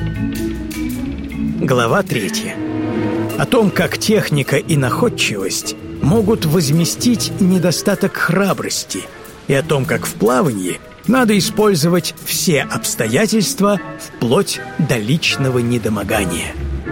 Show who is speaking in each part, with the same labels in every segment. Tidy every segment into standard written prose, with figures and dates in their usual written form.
Speaker 1: Глава 3. О том, как техника и находчивость могут возместить недостаток храбрости, и о том, как в плавании надо использовать все обстоятельства вплоть до личного недомогания.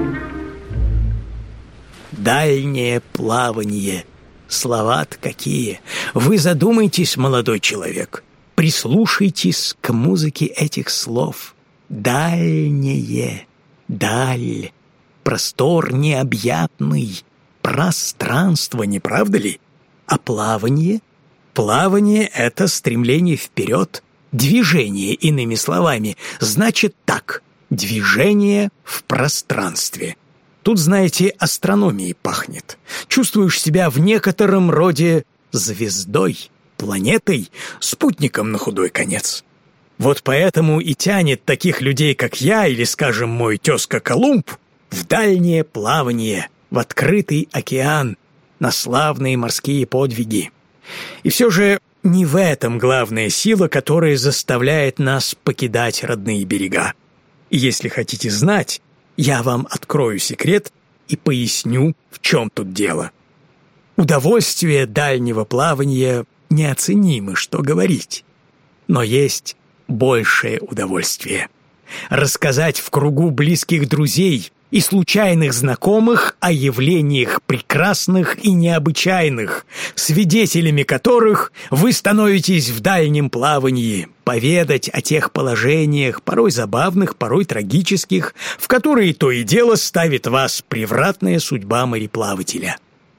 Speaker 1: Дальнее плавание. Слова-то какие! Вы задумайтесь, молодой человек. Прислушайтесь к музыке этих слов. Дальнее. Даль. Простор необъятный. Пространство, не правда ли? А плавание? Плавание — это стремление вперед. Движение, иными словами, значит так. Движение в пространстве. Тут, знаете, астрономией пахнет. Чувствуешь себя в некотором роде звездой, планетой, спутником на худой конец. Вот поэтому и тянет таких людей, как я, или, скажем, мой тезка Колумб, в дальнее плавание, в открытый океан, на славные морские подвиги. И все же не в этом главная сила, которая заставляет нас покидать родные берега. И если хотите знать, я вам открою секрет и поясню, в чем тут дело. Удовольствие дальнего плавания неоценимо, что говорить. Но есть большее удовольствие. Рассказать в кругу близких друзей и случайных знакомых о явлениях прекрасных и необычайных, свидетелями которых вы становитесь в дальнем плавании, поведать о тех положениях, порой забавных, порой трагических, в которые то и дело ставит вас превратная судьба мореплавателя.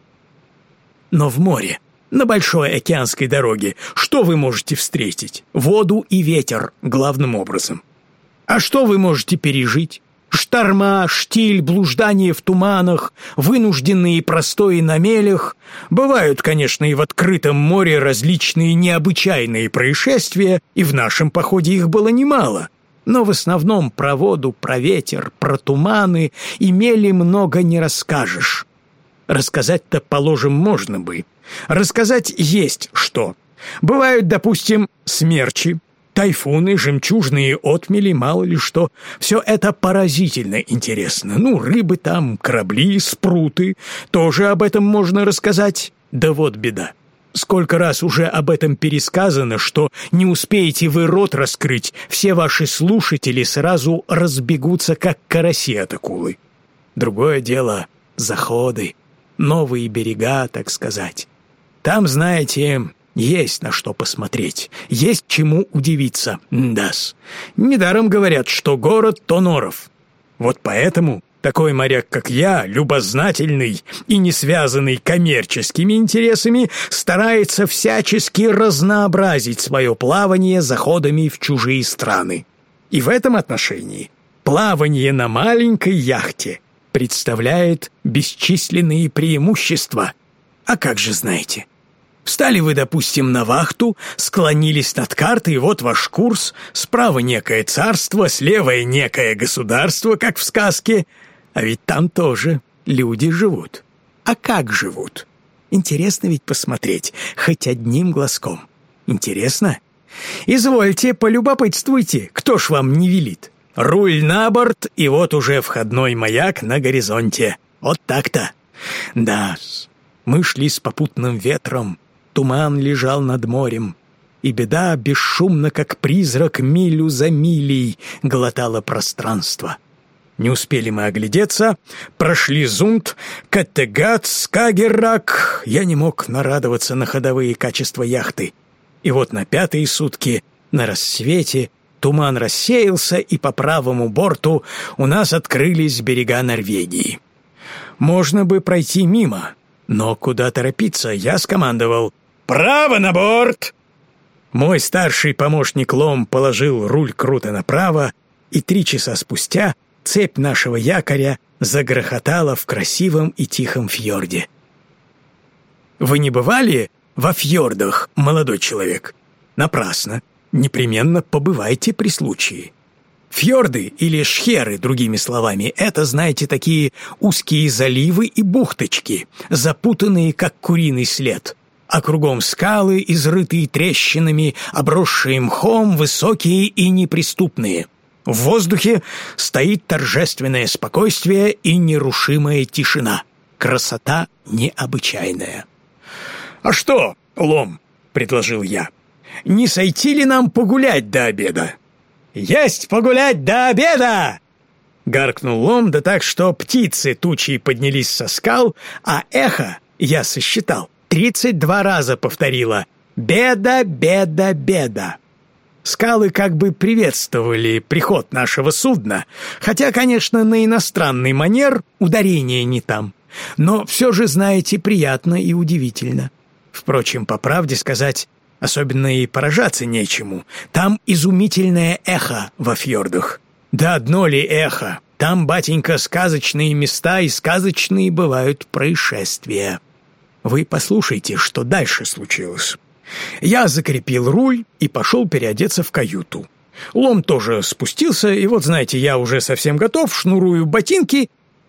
Speaker 1: Но в море, на большой океанской дороге, что вы можете встретить? Воду и ветер, главным образом. А что вы можете пережить? Шторма, штиль, блуждание в туманах, вынужденные простои на мелях. Бывают, конечно, и в открытом море различные необычайные происшествия, и в нашем походе их было немало. Но в основном про воду, про ветер, про туманы и мели много не расскажешь. Рассказать-то, положим, можно бы. Рассказать есть что. Бывают, допустим, смерчи, тайфуны, жемчужные отмели, мало ли что. Все это поразительно интересно. Ну, рыбы там, корабли, спруты. Тоже об этом можно рассказать. Да вот беда. Сколько раз уже об этом пересказано, что не успеете вы рот раскрыть, все ваши слушатели сразу разбегутся, как караси от акулы. Другое дело — заходы, новые берега, так сказать. Там, знаете, есть на что посмотреть, есть чему удивиться. Да-с. Недаром говорят, что город — то норов. Вот поэтому такой моряк, как я, любознательный и не связанный коммерческими интересами, старается всячески разнообразить свое плавание заходами в чужие страны. И в этом отношении плавание на маленькой яхте представляет бесчисленные преимущества. А как же знаете? Встали вы, допустим, на вахту, склонились над картой, и вот ваш курс. Справа некое царство, слева некое государство, как в сказке. А ведь там тоже люди живут. А как живут? Интересно ведь посмотреть, хоть одним глазком. Интересно? Извольте, полюбопытствуйте, кто ж вам не велит. Руль на борт, и вот уже входной маяк на горизонте. Вот так-то. Да, мы шли с попутным ветром. Туман лежал над морем, и беда бесшумно, как призрак, милю за милей глотала пространство. Не успели мы оглядеться, прошли Зунд, Каттегат, Скагеррак. Я не мог нарадоваться на ходовые качества яхты. И вот на 5-е сутки, на рассвете, туман рассеялся, и по правому борту у нас открылись берега Норвегии. Можно бы пройти мимо, но куда торопиться, я скомандовал: «Право на борт!» Мой старший помощник Лом положил руль круто направо, и 3 часа спустя цепь нашего якоря загрохотала в красивом и тихом фьорде. Вы не бывали во фьордах, молодой человек? Напрасно. Непременно побывайте при случае. Фьорды, или шхеры, другими словами, это, знаете, такие узкие заливы и бухточки, запутанные, как куриный след. А кругом скалы, изрытые трещинами, обросшие мхом, высокие и неприступные. В воздухе стоит торжественное спокойствие и нерушимая тишина. Красота необычайная. «А что, Лом?» — предложил я. «Не сойти ли нам погулять до обеда?» «Есть погулять до обеда!» — гаркнул Лом, да так, что птицы тучей поднялись со скал, а эхо, я сосчитал, 32 раза повторило «Беда, беда, беда». Скалы как бы приветствовали приход нашего судна, хотя, конечно, на иностранный манер ударение не там. Но все же, знаете, приятно и удивительно. Впрочем, по правде сказать, особенно и поражаться нечему. Там изумительное эхо во фьордах. Да одно ли эхо? Там, батенька, сказочные места и сказочные бывают происшествия. Вы послушайте, что дальше случилось. Я закрепил руль и пошел переодеться в каюту. Лом тоже спустился, и вот, знаете, я уже совсем готов, шнурую ботинки.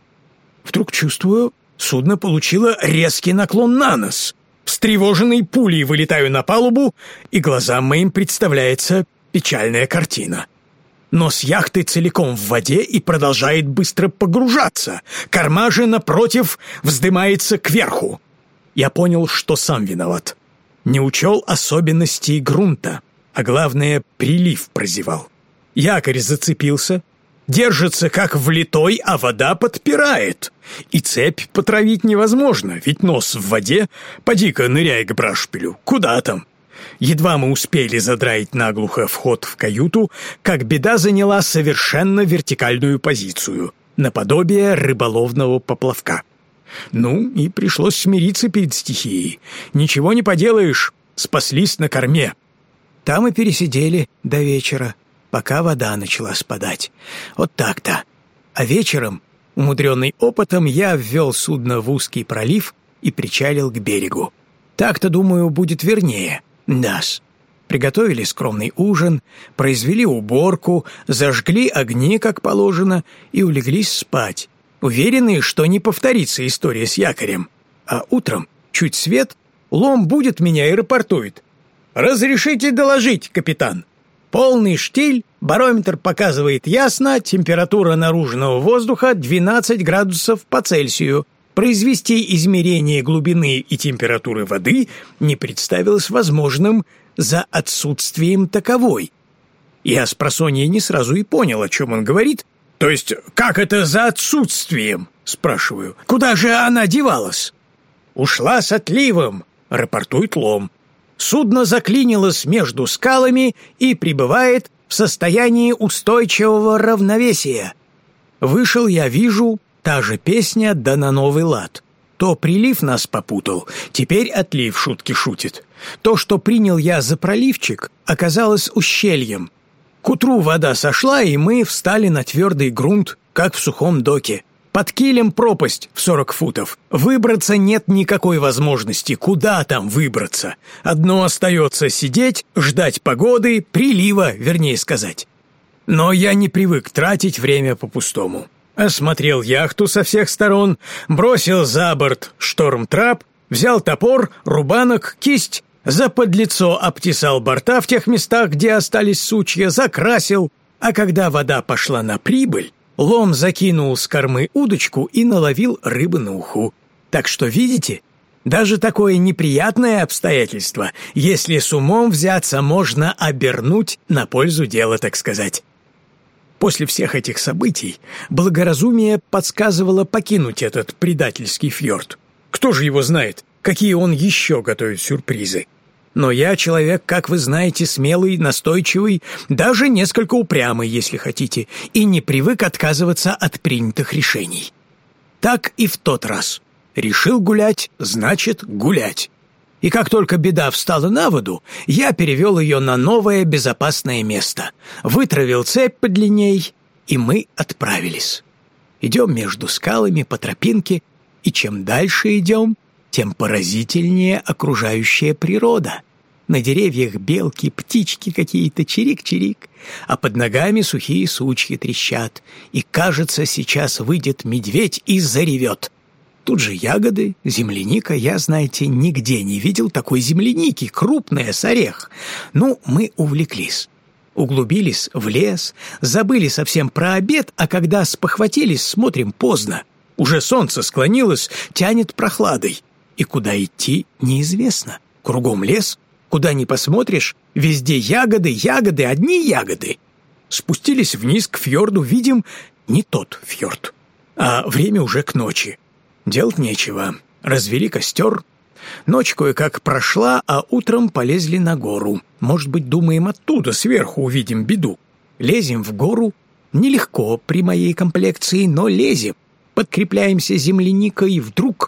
Speaker 1: Вдруг чувствую, судно получило резкий наклон на нос. Встревоженный пулей вылетаю на палубу, и глазам моим представляется печальная картина. Нос яхты целиком в воде и продолжает быстро погружаться. Корма же, напротив, вздымается кверху. Я понял, что сам виноват. Не учел особенностей грунта, а главное, прилив прозевал. Якорь зацепился, держится как влитой, а вода подпирает. И цепь потравить невозможно, ведь нос в воде, поди-ка ныряй к брашпилю, куда там? Едва мы успели задраить наглухо вход в каюту, как беда заняла совершенно вертикальную позицию, наподобие рыболовного поплавка. Ну, и пришлось смириться перед стихией. Ничего не поделаешь, спаслись на корме. Там и пересидели до вечера, пока вода начала спадать. Вот так-то. А вечером, умудренный опытом, я ввел судно в узкий пролив и причалил к берегу. Так-то, думаю, будет вернее. Да-с. Приготовили скромный ужин, произвели уборку, зажгли огни, как положено, и улеглись спать. Уверены, что не повторится история с якорем. А утром, чуть свет, Лом будет меня и рапортует. «Разрешите доложить, капитан?» Полный штиль, барометр показывает ясно, температура наружного воздуха 12 градусов по Цельсию. Произвести измерение глубины и температуры воды не представилось возможным за отсутствием таковой. Я спросонья не сразу и понял, о чем он говорит. «То есть, как это за отсутствием?» – спрашиваю. «Куда же она девалась?» «Ушла с отливом», – рапортует Лом. «Судно заклинилось между скалами и пребывает в состоянии устойчивого равновесия». Вышел я, вижу, та же песня, да на новый лад. То прилив нас попутал, теперь отлив шутки шутит. То, что принял я за проливчик, оказалось ущельем. К утру вода сошла, и мы встали на твердый грунт, как в сухом доке. Под килем пропасть в 40 футов. Выбраться нет никакой возможности. Куда там выбраться? Одно остается сидеть, ждать погоды, прилива, вернее сказать. Но я не привык тратить время по-пустому. Осмотрел яхту со всех сторон, бросил за борт шторм-трап, взял топор, рубанок, кисть, заподлицо обтесал борта в тех местах, где остались сучья, закрасил, а когда вода пошла на прибыль, Лом закинул с кормы удочку и наловил рыбы на уху. Так что, видите, даже такое неприятное обстоятельство, если с умом взяться, можно обернуть на пользу дела, так сказать. После всех этих событий благоразумие подсказывало покинуть этот предательский фьорд. Кто же его знает, какие он еще готовит сюрпризы? Но я человек, как вы знаете, смелый, настойчивый, даже несколько упрямый, если хотите, и не привык отказываться от принятых решений. Так и в тот раз. Решил гулять, значит гулять. И как только беда встала на воду, я перевел ее на новое безопасное место, вытравил цепь подлинней, и мы отправились. Идем между скалами по тропинке, и чем дальше идем, тем поразительнее окружающая природа. На деревьях белки, птички какие-то, чирик-чирик, а под ногами сухие сучья трещат, и, кажется, сейчас выйдет медведь и заревет. Тут же ягоды, земляника, я, знаете, нигде не видел такой земляники, крупная, с орех. Ну, мы увлеклись. Углубились в лес, забыли совсем про обед, а когда спохватились, смотрим поздно. Уже солнце склонилось, тянет прохладой. И куда идти, неизвестно. Кругом лес, куда ни посмотришь, везде ягоды, ягоды, одни ягоды. Спустились вниз к фьорду, видим, не тот фьорд. А время уже к ночи. Делать нечего. Развели костер. Ночь кое-как прошла, а утром полезли на гору. Может быть, думаем, оттуда сверху увидим беду. Лезем в гору. Нелегко при моей комплекции, но лезем. Подкрепляемся земляникой, и вдруг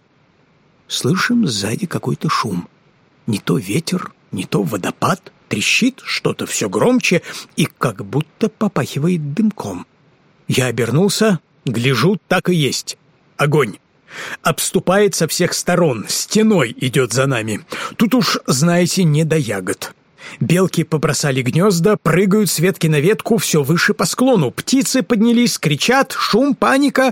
Speaker 1: слышим сзади какой-то шум. Не то ветер, не то водопад. Трещит что-то все громче и как будто попахивает дымком. Я обернулся, гляжу, так и есть. Огонь. Обступает со всех сторон, стеной идет за нами. Тут уж, знаете, не до ягод. Белки побросали гнезда, прыгают с ветки на ветку все выше по склону. Птицы поднялись, кричат, шум, паника.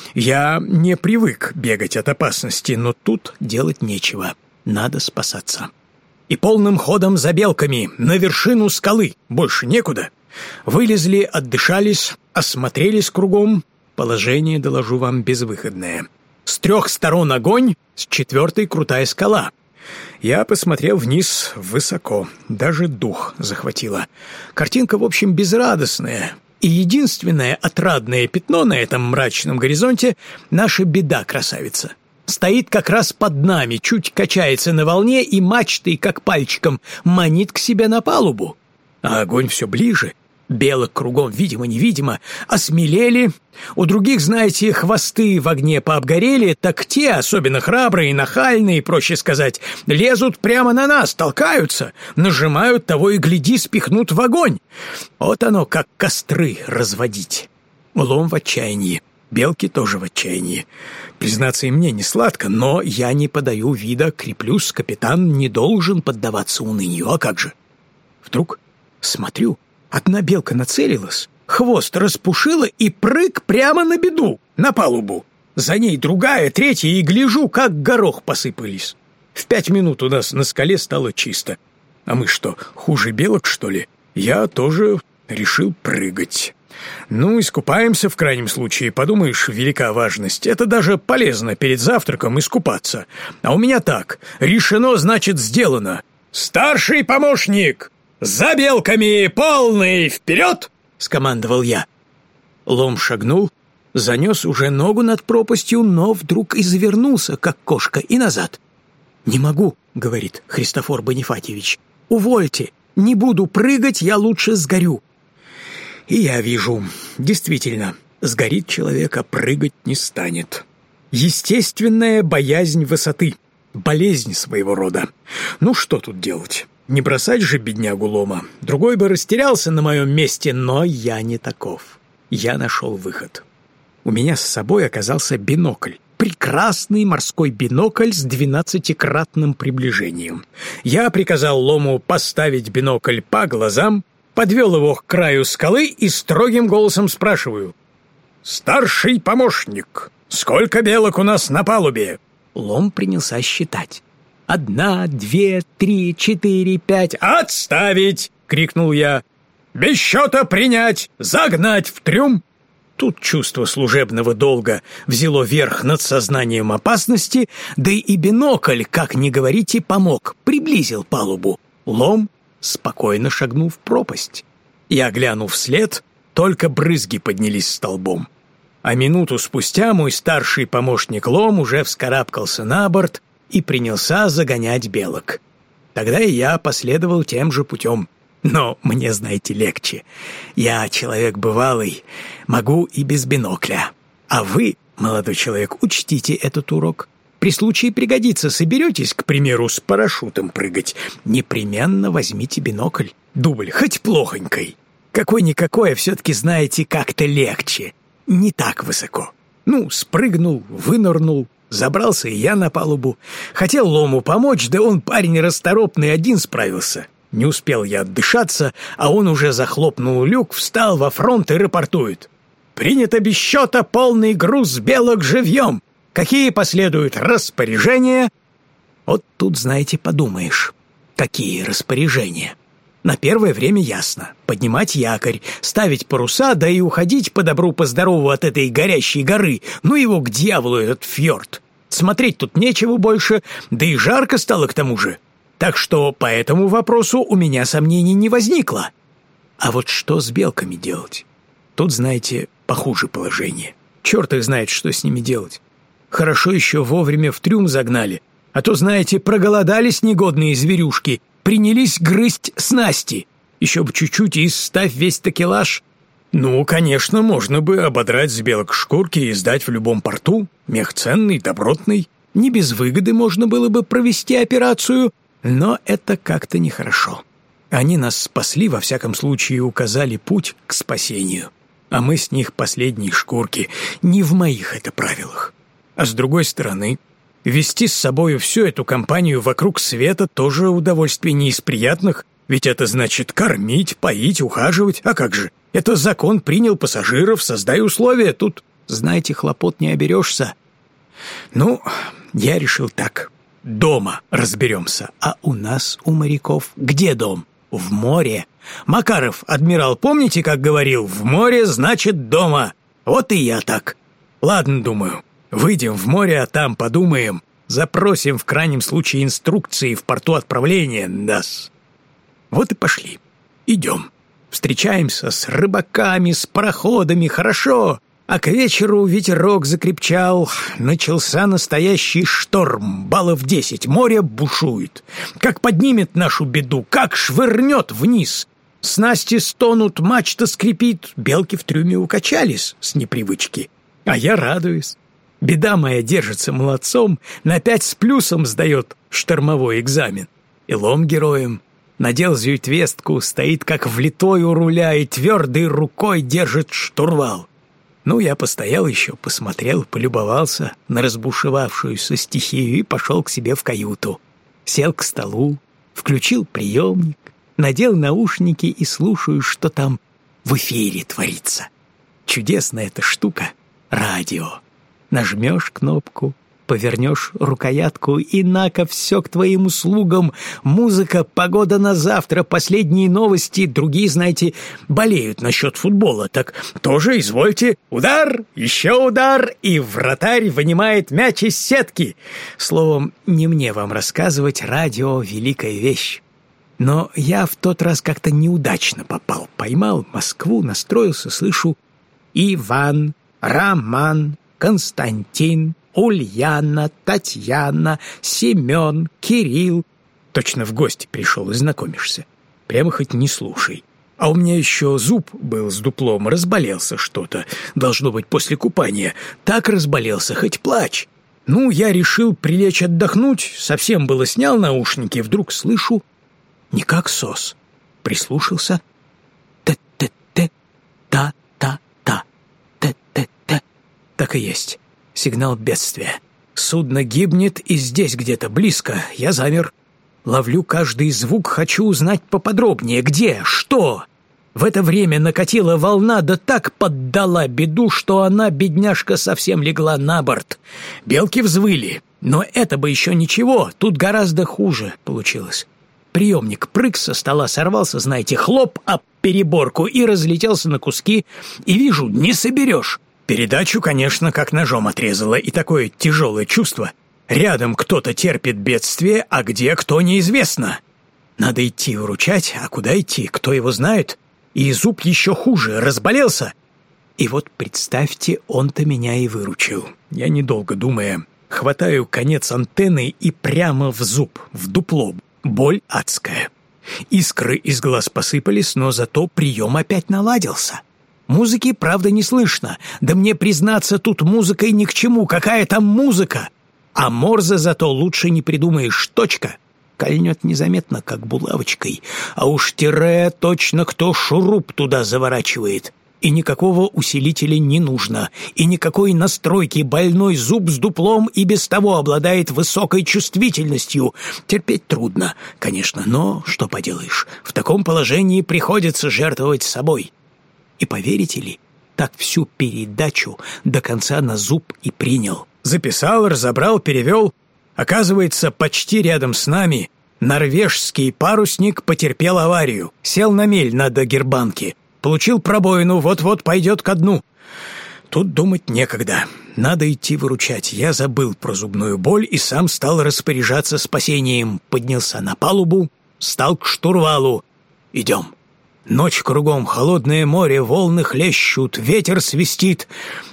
Speaker 1: Я не привык бегать от опасности, но тут делать нечего. Надо спасаться. И полным ходом за белками, на вершину скалы. Больше некуда. Вылезли, отдышались, осмотрелись кругом. Положение, доложу вам, безвыходное. С 3 сторон огонь, с 4 крутая скала. Я посмотрел вниз высоко, даже дух захватило. Картинка, в общем, безрадостная. И единственное отрадное пятно на этом мрачном горизонте — наша беда-красавица. Стоит как раз под нами, чуть качается на волне и мачтой, как пальчиком, манит к себе на палубу. А огонь все ближе. Белок кругом, видимо-невидимо, осмелели. У других, знаете, хвосты в огне пообгорели, так те, особенно храбрые, нахальные, проще сказать, лезут прямо на нас, толкаются, нажимают, того и гляди, спихнут в огонь. Вот оно, как костры разводить. Лом в отчаянии, белки тоже в отчаянии. Признаться, и мне не сладко, но я не подаю вида, креплюсь, капитан не должен поддаваться унынию, а как же? Вдруг смотрю, одна белка нацелилась, хвост распушила и прыг прямо на беду, на палубу. За ней другая, третья, и гляжу, как горох посыпались. В 5 минут у нас на скале стало чисто. А мы что, хуже белок, что ли? Я тоже решил прыгать. Ну, искупаемся в крайнем случае, подумаешь, велика важность. Это даже полезно перед завтраком искупаться. А у меня так, решено, значит, сделано. «Старший помощник! За белками полный вперед!» — скомандовал я. Лом шагнул, занес уже ногу над пропастью, но вдруг извернулся, как кошка, и назад. «Не могу», — говорит Христофор Бонифатьевич. «Увольте, не буду прыгать, я лучше сгорю». И я вижу, действительно, сгорит человек, а прыгать не станет. Естественная боязнь высоты, болезнь своего рода. Ну что тут делать? Не бросать же беднягу Лома. Другой бы растерялся на моем месте, но я не таков. Я нашел выход. У меня с собой оказался бинокль. Прекрасный морской бинокль с 12-кратным приближением. Я приказал Лому поставить бинокль по глазам, подвел его к краю скалы и строгим голосом спрашиваю: «Старший помощник, сколько белок у нас на палубе?» Лом принялся считать. 1, 2, 3, 4, 5. «Отставить!» — крикнул я. «Без счета принять! Загнать в трюм!» Тут чувство служебного долга взяло верх над сознанием опасности, да и бинокль, как ни говорите, помог, приблизил палубу. Лом спокойно шагнул в пропасть. Я глянул вслед, только брызги поднялись столбом. А минуту спустя мой старший помощник Лом уже вскарабкался на борт и принялся загонять белок. Тогда и я последовал тем же путем. Но мне, знаете, легче. Я человек бывалый, могу и без бинокля. А вы, молодой человек, учтите этот урок. При случае пригодится, соберетесь, к примеру, с парашютом прыгать, непременно возьмите бинокль, дубль, хоть плохонькой. Какой-никакой, а все-таки, знаете, как-то легче. Не так высоко. Ну, спрыгнул, вынырнул, забрался и я на палубу. Хотел Лому помочь, да он парень расторопный, один справился. Не успел я отдышаться, а он уже захлопнул люк, встал во фронт и рапортует: «Принято без счета полный груз белок живьем. Какие последуют распоряжения?» Вот тут, знаете, подумаешь, какие распоряжения. На первое время ясно. Поднимать якорь, ставить паруса, да и уходить по добру, по здорову от этой горящей горы. Ну его к дьяволу этот фьорд. Смотреть тут нечего больше, да и жарко стало к тому же. Так что по этому вопросу у меня сомнений не возникло. А вот что с белками делать? Тут, знаете, похуже положение. Черт их знает, что с ними делать. Хорошо еще вовремя в трюм загнали. А то, знаете, проголодались негодные зверюшки, принялись грызть снасти. Еще бы чуть-чуть и ставь весь такелаж. Ну, конечно, можно бы ободрать с белок шкурки и сдать в любом порту. Мех ценный, добротный. Не без выгоды можно было бы провести операцию, но это как-то нехорошо. Они нас спасли, во всяком случае указали путь к спасению. А мы с них последние шкурки. Не в моих это правилах. А с другой стороны, вести с собою всю эту компанию вокруг света тоже удовольствие не из приятных, ведь это значит кормить, поить, ухаживать. А как же? Это закон принял пассажиров, создай условия. Тут, знаете, хлопот не оберешься. Ну, я решил так. Дома разберемся. А у нас, у моряков, где дом? В море. Макаров, адмирал, помните, как говорил? В море значит дома. Вот и я так. Ладно, думаю. Выйдем в море, а там подумаем. Запросим в крайнем случае инструкции в порту отправления. Да-с. Вот и пошли. Идем. Встречаемся с рыбаками, с пароходами. Хорошо. А к вечеру ветерок закрепчал. Начался настоящий шторм. Баллов 10. Море бушует. Как поднимет нашу беду, как швырнет вниз. Снасти стонут, мачта скрипит. Белки в трюме укачались с непривычки. А я радуюсь. Беда моя держится молодцом, на 5 с плюсом сдает штормовой экзамен. И лом героем. Надел зюитвестку, стоит как влитой у руля и твердой рукой держит штурвал. Ну, я постоял еще, посмотрел, полюбовался на разбушевавшуюся стихию и пошел к себе в каюту. Сел к столу, включил приемник, надел наушники и слушаю, что там в эфире творится. Чудесная эта штука — радио. Нажмешь кнопку, повернешь рукоятку, и на-ка все к твоим услугам. Музыка, погода на завтра, последние новости. Другие, знаете, болеют насчет футбола. Так тоже извольте. Удар, еще удар, и вратарь вынимает мяч из сетки. Словом, не мне вам рассказывать, радио — великая вещь. Но я в тот раз как-то неудачно попал. Поймал Москву, настроился, слышу: Иван, Роман, Константин, Ульяна, Татьяна, Семен, Кирилл. Точно в гости пришел и знакомишься. Прямо хоть не слушай. А у меня еще зуб был с дуплом, разболелся что-то. Должно быть, после купания. Так разболелся, хоть плачь. Ну, я решил прилечь отдохнуть. Совсем было снял наушники. Вдруг слышу: не как сос. Прислушался. Т-т-т, та-та-та, т-т-т. Так и есть. Сигнал бедствия. Судно гибнет, и здесь где-то близко. Я замер. Ловлю каждый звук, хочу узнать поподробнее. Где? Что? В это время накатила волна, да так поддала беду, что она, бедняжка, совсем легла на борт. Белки взвыли. Но это бы еще ничего. Тут гораздо хуже получилось. Приемник прыг со стола, сорвался, знаете, хлоп об переборку и разлетелся на куски. И вижу, не соберешь. Передачу, конечно, как ножом отрезало, и такое тяжелое чувство. Рядом кто-то терпит бедствие, а где кто неизвестно. Надо идти выручать, а куда идти, кто его знает? И зуб еще хуже, разболелся. И вот, представьте, он-то меня и выручил. Я, недолго думая, хватаю конец антенны и прямо в зуб, в дупло. Боль адская. Искры из глаз посыпались, но зато прием опять наладился. Музыки, правда, не слышно. Да мне, признаться, тут музыкой ни к чему. Какая там музыка? А Морзе зато лучше не придумаешь. Точка. Кольнет незаметно, как булавочкой. А уж тире точно кто шуруп туда заворачивает. И никакого усилителя не нужно. И никакой настройки. Больной зуб с дуплом и без того обладает высокой чувствительностью. Терпеть трудно, конечно, но что поделаешь. В таком положении приходится жертвовать собой. И поверите ли, так всю передачу до конца на зуб и принял. Записал, разобрал, перевел. Оказывается, почти рядом с нами Норвежский парусник потерпел аварию, сел на мель на Дагербанке, получил пробоину, вот-вот пойдет ко дну. Тут думать некогда, надо идти выручать. Я забыл про зубную боль и сам стал распоряжаться спасением. Поднялся на палубу, стал к штурвалу. Идем. Ночь кругом, холодное море, волны хлещут, ветер свистит.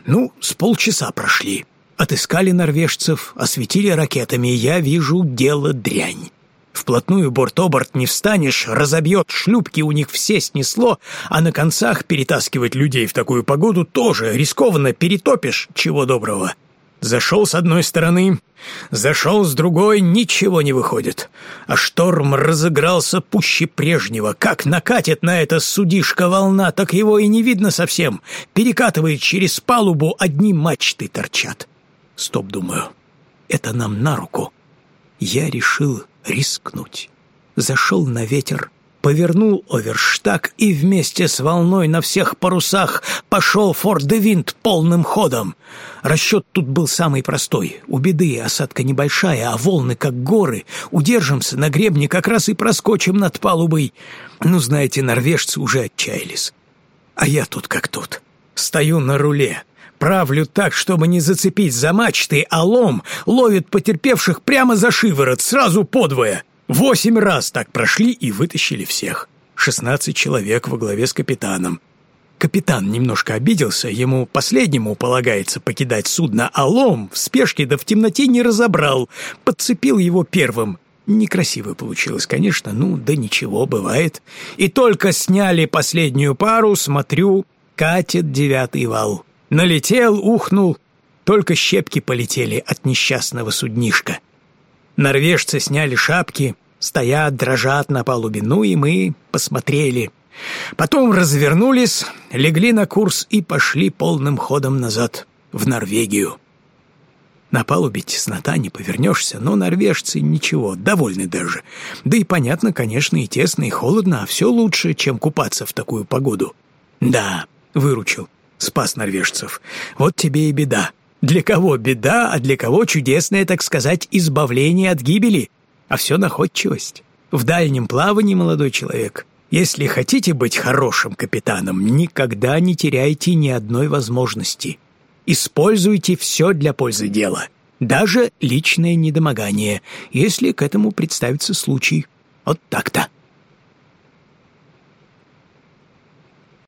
Speaker 1: С полчаса прошли. Отыскали норвежцев, осветили ракетами. Я вижу, дело дрянь. Вплотную борт-оборт не встанешь, разобьет, шлюпки у них все снесло, а на концах перетаскивать людей в такую погоду тоже рискованно, перетопишь, чего доброго. Зашел с одной стороны, зашел с другой, ничего не выходит. А шторм разыгрался пуще прежнего. Как накатит на это судишка волна, так его и не видно совсем. Перекатывает через палубу, одни мачты торчат. Стоп, думаю, это нам на руку. Я решил рискнуть. Зашел на ветер, повернул оверштаг и вместе с волной на всех парусах пошел фор-де-винд полным ходом. Расчет тут был самый простой. У беды осадка небольшая, а волны как горы. Удержимся на гребне, как раз и проскочим над палубой. Знаете, норвежцы уже отчаялись. А я тут как тут. Стою на руле. Правлю так, чтобы не зацепить за мачты, а лом ловит потерпевших прямо за шиворот, сразу подвое. 8 раз так прошли и вытащили всех. 16 человек во главе с капитаном. Капитан немножко обиделся, ему последнему полагается покидать судно, а лом в спешке да в темноте не разобрал, подцепил его первым. Некрасиво получилось, конечно, да ничего, бывает. И только сняли последнюю пару, смотрю, катит 9-й вал. Налетел, ухнул, только щепки полетели от несчастного суднишка. Норвежцы сняли шапки, стоят, дрожат на палубе, и мы посмотрели. Потом развернулись, легли на курс и пошли полным ходом назад, в Норвегию. На палубе теснота, не повернешься, но норвежцы ничего, довольны даже. Да и понятно, конечно, и тесно, и холодно, а все лучше, чем купаться в такую погоду. Да, выручил. Спас норвежцев. Вот тебе и беда. Для кого беда, а для кого чудесное, так сказать, избавление от гибели. А все находчивость. В дальнем плавании, молодой человек, если хотите быть хорошим капитаном, никогда не теряйте ни одной возможности. Используйте все для пользы дела. Даже личное недомогание, если к этому представится случай. Вот так-то.